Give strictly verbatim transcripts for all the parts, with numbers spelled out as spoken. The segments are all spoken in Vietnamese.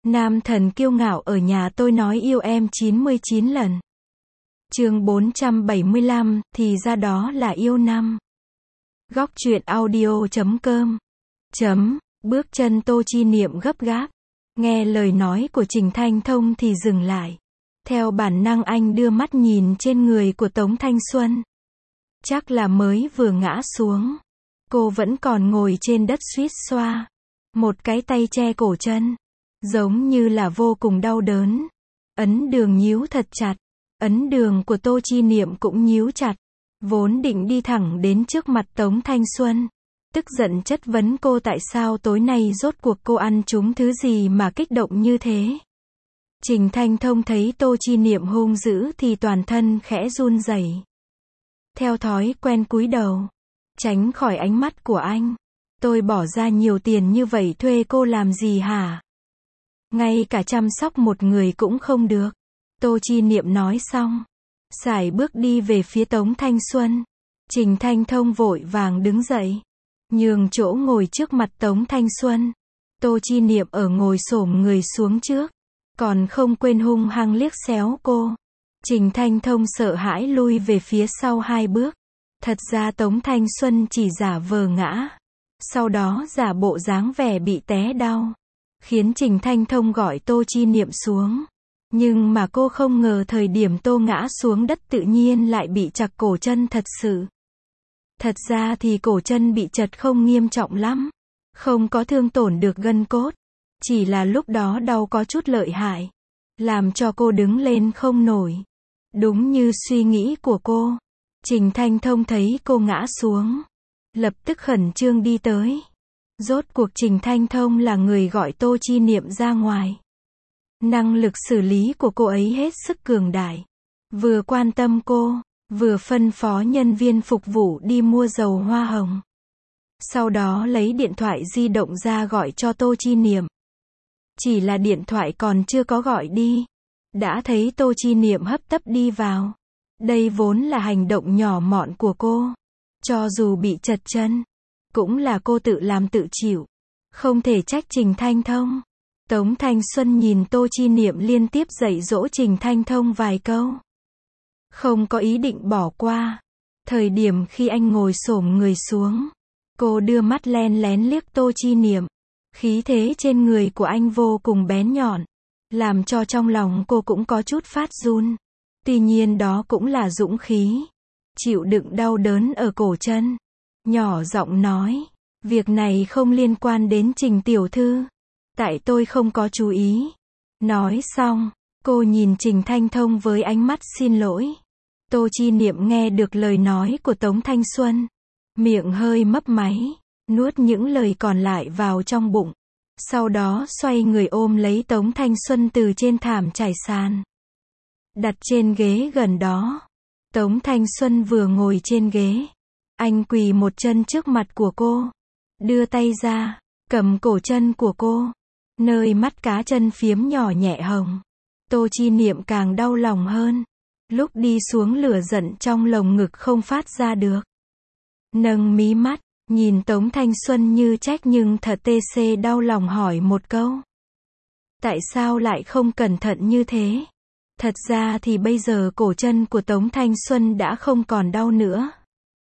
Nam thần kiêu ngạo ở nhà tôi nói yêu em chín mươi chín lần. Chương bốn trăm bảy mươi lăm, thì ra đó là yêu năm. Góc truyện audio chấm com. Chấm, bước chân Tô Chi Niệm gấp gáp. Nghe lời nói của Trình Thanh Thông thì dừng lại. Theo bản năng anh đưa mắt nhìn trên người của Tống Thanh Xuân. Chắc là mới vừa ngã xuống. Cô vẫn còn ngồi trên đất suýt xoa. Một cái tay che cổ chân. Giống như là vô cùng đau đớn. Ấn đường nhíu thật chặt. Ấn đường của Tô Chi Niệm cũng nhíu chặt. Vốn định đi thẳng đến trước mặt Tống Thanh Xuân. Tức giận chất vấn cô tại sao tối nay rốt cuộc cô ăn trúng thứ gì mà kích động như thế. Trình Thanh Thông thấy Tô Chi Niệm hung dữ thì toàn thân khẽ run rẩy. Theo thói quen cúi đầu. Tránh khỏi ánh mắt của anh. Tôi bỏ ra nhiều tiền như vậy thuê cô làm gì hả? Ngay cả chăm sóc một người cũng không được. Tô Chi Niệm nói xong. Sải bước đi về phía Tống Thanh Xuân. Trình Thanh Thông vội vàng đứng dậy. Nhường chỗ ngồi trước mặt Tống Thanh Xuân. Tô Chi Niệm ở ngồi xổm người xuống trước. Còn không quên hung hăng liếc xéo cô. Trình Thanh Thông sợ hãi lui về phía sau hai bước. Thật ra Tống Thanh Xuân chỉ giả vờ ngã. Sau đó giả bộ dáng vẻ bị té đau. Khiến Trình Thanh Thông gọi Tô Chi Niệm xuống. Nhưng mà cô không ngờ thời điểm Tô ngã xuống đất tự nhiên lại bị chặt cổ chân thật sự. Thật ra thì cổ chân bị chật không nghiêm trọng lắm. Không có thương tổn được gân cốt. Chỉ là lúc đó đau có chút lợi hại. Làm cho cô đứng lên không nổi. Đúng như suy nghĩ của cô. Trình Thanh Thông thấy cô ngã xuống. Lập tức khẩn trương đi tới. Rốt cuộc Trình Thanh Thông là người gọi Tô Chi Niệm ra ngoài. Năng lực xử lý của cô ấy hết sức cường đại. Vừa quan tâm cô, vừa phân phó nhân viên phục vụ đi mua dầu hoa hồng. Sau đó lấy điện thoại di động ra gọi cho Tô Chi Niệm. Chỉ là điện thoại còn chưa có gọi đi. Đã thấy Tô Chi Niệm hấp tấp đi vào. Đây vốn là hành động nhỏ mọn của cô. Cho dù bị chật chân, cũng là cô tự làm tự chịu. Không thể trách Trình Thanh Thông. Tống Thanh Xuân nhìn Tô Chi Niệm liên tiếp dạy dỗ Trình Thanh Thông vài câu. Không có ý định bỏ qua. Thời điểm khi anh ngồi xổm người xuống, cô đưa mắt len lén liếc Tô Chi Niệm. Khí thế trên người của anh vô cùng bén nhọn. Làm cho trong lòng cô cũng có chút phát run. Tuy nhiên đó cũng là dũng khí. Chịu đựng đau đớn ở cổ chân. Nhỏ giọng nói. Việc này không liên quan đến Trình tiểu thư. Tại tôi không có chú ý. Nói xong, cô nhìn Trình Thanh Thông với ánh mắt xin lỗi. Tô Chi Niệm nghe được lời nói của Tống Thanh Xuân. Miệng hơi mấp máy. Nuốt những lời còn lại vào trong bụng. Sau đó xoay người ôm lấy Tống Thanh Xuân từ trên thảm trải sàn. Đặt trên ghế gần đó. Tống Thanh Xuân vừa ngồi trên ghế. Anh quỳ một chân trước mặt của cô. Đưa tay ra, cầm cổ chân của cô. Nơi mắt cá chân phiếm nhỏ nhẹ hồng. Tô Chi Niệm càng đau lòng hơn. Lúc đi xuống lửa giận trong lồng ngực không phát ra được. Nâng mí mắt, nhìn Tống Thanh Xuân như trách nhưng thật tê xê đau lòng hỏi một câu. Tại sao lại không cẩn thận như thế? Thật ra thì bây giờ cổ chân của Tống Thanh Xuân đã không còn đau nữa.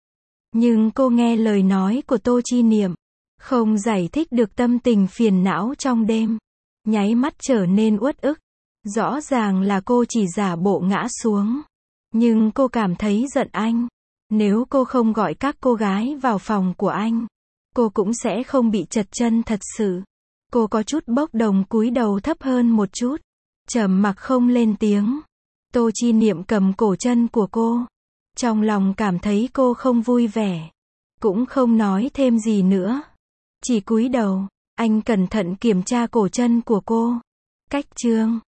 Nhưng cô nghe lời nói của Tô Chi Niệm. Không giải thích được tâm tình phiền não trong đêm. Nháy mắt trở nên uất ức. Rõ ràng là cô chỉ giả bộ ngã xuống. Nhưng cô cảm thấy giận anh. Nếu cô không gọi các cô gái vào phòng của anh, cô cũng sẽ không bị chật chân thật sự. Cô có chút bốc đồng cúi đầu thấp hơn một chút. Trầm mặc không lên tiếng. Tô Chi Niệm cầm cổ chân của cô. Trong lòng cảm thấy cô không vui vẻ. Cũng không nói thêm gì nữa. Chỉ cúi đầu. Anh cẩn thận kiểm tra cổ chân của cô. Cách chương